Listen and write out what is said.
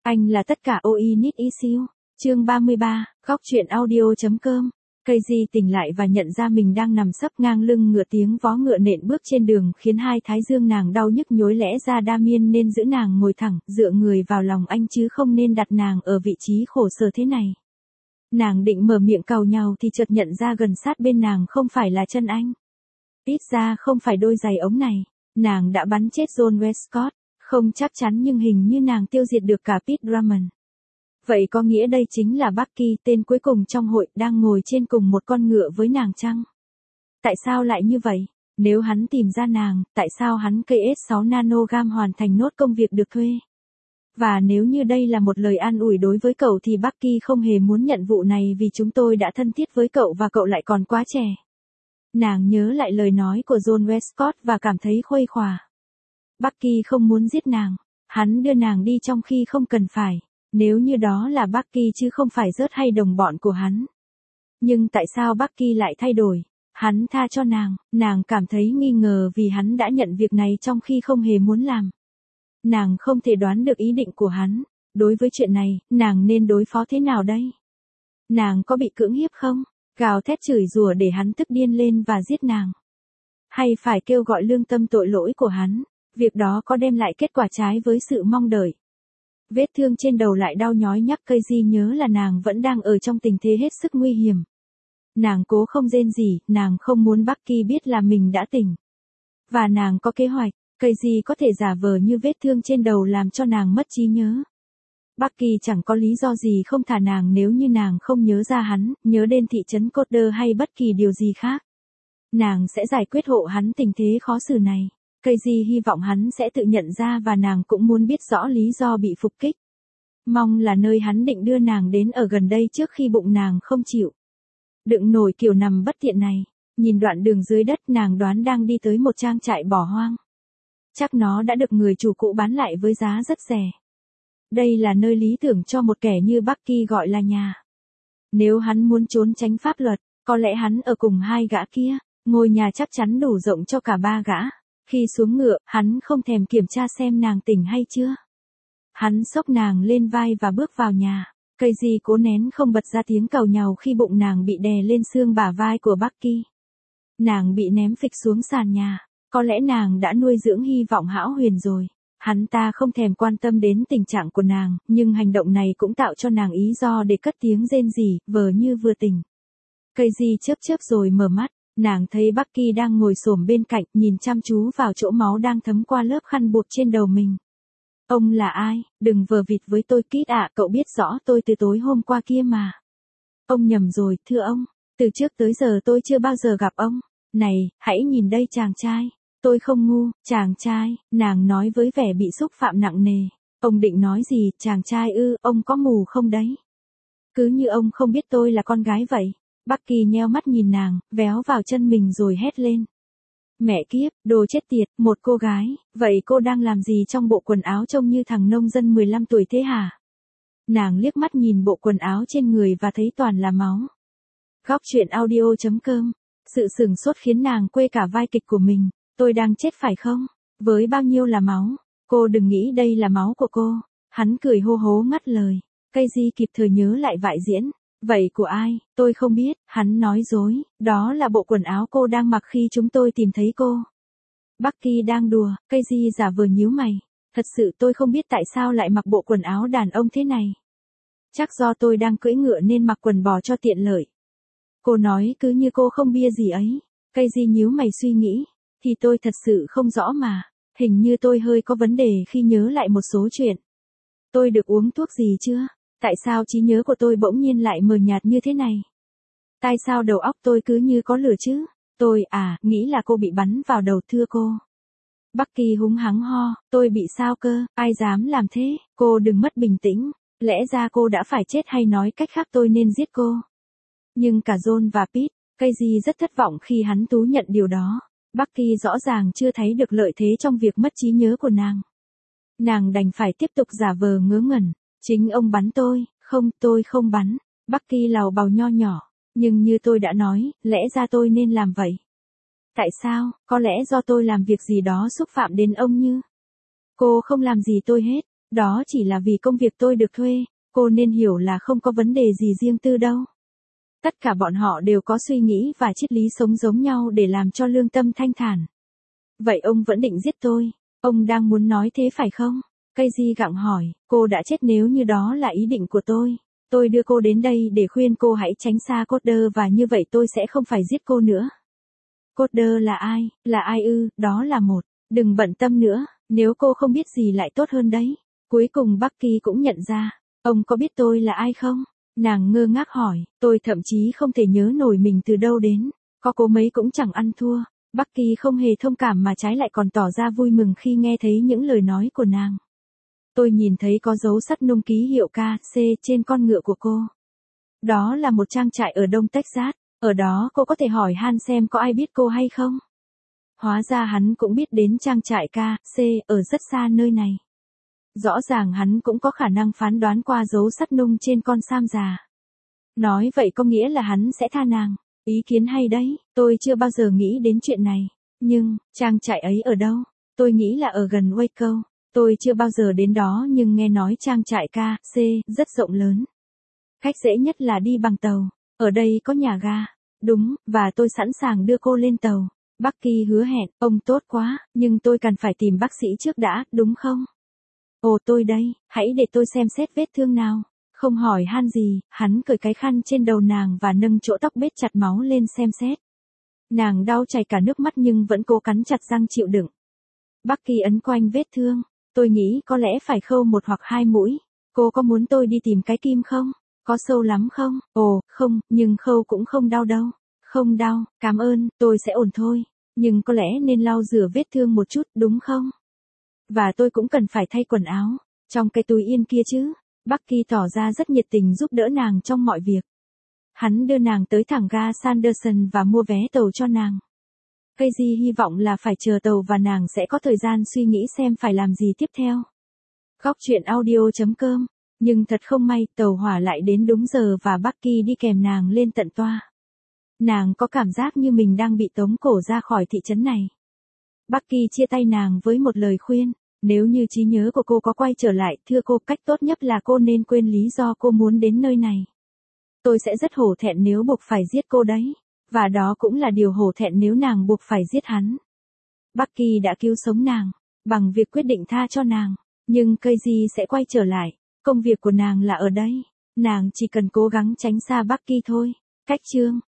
Anh là tất cả OI Need Issue. Chương 33, góc truyện audio.com. Casey tỉnh lại và nhận ra mình đang nằm sấp ngang lưng ngựa, tiếng vó ngựa nện bước trên đường khiến hai thái dương nàng đau nhức nhối, lẽ ra Damien nên giữ nàng ngồi thẳng, dựa người vào lòng anh chứ không nên đặt nàng ở vị trí khổ sở thế này. Nàng định mở miệng càu nhàu thì chợt nhận ra gần sát bên nàng không phải là chân anh. Ít ra không phải đôi giày ống này. Nàng đã bắn chết John Westcott. Không chắc chắn nhưng hình như nàng tiêu diệt được cả Pete Drummond. Vậy có nghĩa đây chính là Bucky, tên cuối cùng trong hội, đang ngồi trên cùng một con ngựa với nàng chăng? Tại sao lại như vậy? Nếu hắn tìm ra nàng, tại sao hắn KS6 nanogam hoàn thành nốt công việc được thuê? Và nếu như đây là một lời an ủi đối với cậu thì Bucky không hề muốn nhận vụ này vì chúng tôi đã thân thiết với cậu và cậu lại còn quá trẻ. Nàng nhớ lại lời nói của John Westcott và cảm thấy khuây khỏa. Bucky không muốn giết nàng. Hắn đưa nàng đi trong khi không cần phải. Nếu như đó là Bucky chứ không phải Rớt hay đồng bọn của hắn. Nhưng tại sao Bucky lại thay đổi? Hắn tha cho nàng cảm thấy nghi ngờ vì hắn đã nhận việc này trong khi không hề muốn làm. Nàng không thể đoán được ý định của hắn. Đối với chuyện này, nàng nên đối phó thế nào đây? Nàng có bị cưỡng hiếp không? Gào thét chửi rủa để hắn tức điên lên và giết nàng? Hay phải kêu gọi lương tâm tội lỗi của hắn? Việc đó có đem lại kết quả trái với sự mong đợi. Vết thương trên đầu lại đau nhói nhắc Casey nhớ là nàng vẫn đang ở trong tình thế hết sức nguy hiểm. Nàng cố không rên rỉ, nàng không muốn Bucky biết là mình đã tỉnh. Và nàng có kế hoạch, Casey có thể giả vờ như vết thương trên đầu làm cho nàng mất trí nhớ. Bucky chẳng có lý do gì không thả nàng nếu như nàng không nhớ ra hắn, nhớ đến thị trấn Coder hay bất kỳ điều gì khác. Nàng sẽ giải quyết hộ hắn tình thế khó xử này. Casey hy vọng hắn sẽ tự nhận ra và nàng cũng muốn biết rõ lý do bị phục kích. Mong là nơi hắn định đưa nàng đến ở gần đây trước khi bụng nàng không chịu đựng nổi kiểu nằm bất tiện này. Nhìn đoạn đường dưới đất, nàng đoán đang đi tới một trang trại bỏ hoang. Chắc nó đã được người chủ cũ bán lại với giá rất rẻ. Đây là nơi lý tưởng cho một kẻ như Bucky gọi là nhà. Nếu hắn muốn trốn tránh pháp luật, có lẽ hắn ở cùng hai gã kia. Ngôi nhà chắc chắn đủ rộng cho cả ba gã. Khi xuống ngựa, hắn không thèm kiểm tra xem nàng tỉnh hay chưa. Hắn xốc nàng lên vai và bước vào nhà. Casey cố nén không bật ra tiếng càu nhàu khi bụng nàng bị đè lên xương bả vai của Bucky. Nàng bị ném phịch xuống sàn nhà. Có lẽ nàng đã nuôi dưỡng hy vọng hão huyền rồi. Hắn ta không thèm quan tâm đến tình trạng của nàng, nhưng hành động này cũng tạo cho nàng ý do để cất tiếng rên rỉ, vờ như vừa tỉnh. Casey chớp rồi mở mắt. Nàng thấy Bucky đang ngồi xổm bên cạnh, nhìn chăm chú vào chỗ máu đang thấm qua lớp khăn buộc trên đầu mình. Ông là ai? Đừng vờ vịt với tôi Kit ạ, cậu biết rõ tôi từ tối hôm qua kia mà. Ông nhầm rồi, thưa ông. Từ trước tới giờ tôi chưa bao giờ gặp ông. Này, hãy nhìn đây chàng trai. Tôi không ngu, chàng trai, nàng nói với vẻ bị xúc phạm nặng nề. Ông định nói gì, chàng trai ư, ông có mù không đấy? Cứ như ông không biết tôi là con gái vậy. Bucky nheo mắt nhìn nàng, véo vào chân mình rồi hét lên. Mẹ kiếp, đồ chết tiệt, một cô gái, vậy cô đang làm gì trong bộ quần áo trông như thằng nông dân 15 tuổi thế hả? Nàng liếc mắt nhìn bộ quần áo trên người và thấy toàn là máu. Góc truyện audio.com. Sự sửng sốt khiến nàng quê cả vai kịch của mình. Tôi đang chết phải không? Với bao nhiêu là máu? Cô đừng nghĩ đây là máu của cô. Hắn cười hô hố ngắt lời. Casey kịp thời nhớ lại vại diễn. Vậy của ai? Tôi không biết, hắn nói dối, đó là bộ quần áo cô đang mặc khi chúng tôi tìm thấy cô. Bucky đang đùa, Casey giả vờ nhíu mày. Thật sự tôi không biết tại sao lại mặc bộ quần áo đàn ông thế này. Chắc do tôi đang cưỡi ngựa nên mặc quần bò cho tiện lợi. Cô nói cứ như cô không bia gì ấy. Casey nhíu mày suy nghĩ. Thì tôi thật sự không rõ mà. Hình như tôi hơi có vấn đề khi nhớ lại một số chuyện. Tôi được uống thuốc gì chưa? Tại sao trí nhớ của tôi bỗng nhiên lại mờ nhạt như thế này? Tại sao đầu óc tôi cứ như có lửa chứ? Tôi nghĩ là cô bị bắn vào đầu thưa cô. Bucky húng hắng ho, tôi bị sao cơ, ai dám làm thế, cô đừng mất bình tĩnh, lẽ ra cô đã phải chết hay nói cách khác tôi nên giết cô. Nhưng cả John và Pete, Casey rất thất vọng khi hắn thú nhận điều đó. Bucky rõ ràng chưa thấy được lợi thế trong việc mất trí nhớ của nàng. Nàng đành phải tiếp tục giả vờ ngớ ngẩn. Chính ông bắn tôi, không, tôi không bắn. Bucky lào bào nho nhỏ. Nhưng như tôi đã nói, lẽ ra tôi nên làm vậy. Tại sao? Có lẽ do tôi làm việc gì đó xúc phạm đến ông như. Cô không làm gì tôi hết. Đó chỉ là vì công việc tôi được thuê, cô nên hiểu là không có vấn đề gì riêng tư đâu. Tất cả bọn họ đều có suy nghĩ và triết lý sống giống nhau để làm cho lương tâm thanh thản. Vậy ông vẫn định giết tôi, ông đang muốn nói thế phải không? Casey gặng hỏi, cô đã chết nếu như đó là ý định của tôi. Tôi đưa cô đến đây để khuyên cô hãy tránh xa Coder và như vậy tôi sẽ không phải giết cô nữa. Coder là ai? Là ai ư? Đó là một. Đừng bận tâm nữa, nếu cô không biết gì lại tốt hơn đấy. Cuối cùng Bucky cũng nhận ra, ông có biết tôi là ai không? Nàng ngơ ngác hỏi, tôi thậm chí không thể nhớ nổi mình từ đâu đến. Có cố mấy cũng chẳng ăn thua. Bucky không hề thông cảm mà trái lại còn tỏ ra vui mừng khi nghe thấy những lời nói của nàng. Tôi nhìn thấy có dấu sắt nung ký hiệu KC trên con ngựa của cô. Đó là một trang trại ở Đông Texas, ở đó cô có thể hỏi Han xem có ai biết cô hay không. Hóa ra hắn cũng biết đến trang trại KC ở rất xa nơi này. Rõ ràng hắn cũng có khả năng phán đoán qua dấu sắt nung trên con Sam già. Nói vậy có nghĩa là hắn sẽ tha nàng. Ý kiến hay đấy, tôi chưa bao giờ nghĩ đến chuyện này. Nhưng, trang trại ấy ở đâu? Tôi nghĩ là ở gần Waco. Tôi chưa bao giờ đến đó nhưng nghe nói trang trại KC rất rộng lớn. Cách dễ nhất là đi bằng tàu. Ở đây có nhà ga. Đúng, và tôi sẵn sàng đưa cô lên tàu. Bucky hứa hẹn, ông tốt quá, nhưng tôi cần phải tìm bác sĩ trước đã, đúng không? Ồ tôi đây, hãy để tôi xem xét vết thương nào. Không hỏi Han gì, hắn cởi cái khăn trên đầu nàng và nâng chỗ tóc bết chặt máu lên xem xét. Nàng đau chảy cả nước mắt nhưng vẫn cố cắn chặt răng chịu đựng. Bucky ấn quanh vết thương. Tôi nghĩ có lẽ phải khâu 1 hoặc 2 mũi. Cô có muốn tôi đi tìm cái kim không? Có sâu lắm không? Ồ, không, nhưng khâu cũng không đau đâu. Không đau, cảm ơn, tôi sẽ ổn thôi. Nhưng có lẽ nên lau rửa vết thương một chút, đúng không? Và tôi cũng cần phải thay quần áo. Trong cái túi yên kia chứ. Bucky tỏ ra rất nhiệt tình giúp đỡ nàng trong mọi việc. Hắn đưa nàng tới thẳng ga Sanderson và mua vé tàu cho nàng. Casey hy vọng là phải chờ tàu và nàng sẽ có thời gian suy nghĩ xem phải làm gì tiếp theo. Góc truyện audio.com. Nhưng thật không may, tàu hỏa lại đến đúng giờ và Bucky đi kèm nàng lên tận toa. Nàng có cảm giác như mình đang bị tống cổ ra khỏi thị trấn này. Bucky chia tay nàng với một lời khuyên. Nếu như trí nhớ của cô có quay trở lại, thưa cô, cách tốt nhất là cô nên quên lý do cô muốn đến nơi này. Tôi sẽ rất hổ thẹn nếu buộc phải giết cô đấy. Và đó cũng là điều hổ thẹn nếu nàng buộc phải giết hắn. Bucky đã cứu sống nàng, bằng việc quyết định tha cho nàng. Nhưng Casey sẽ quay trở lại. Công việc của nàng là ở đây. Nàng chỉ cần cố gắng tránh xa Bucky thôi. Cách chương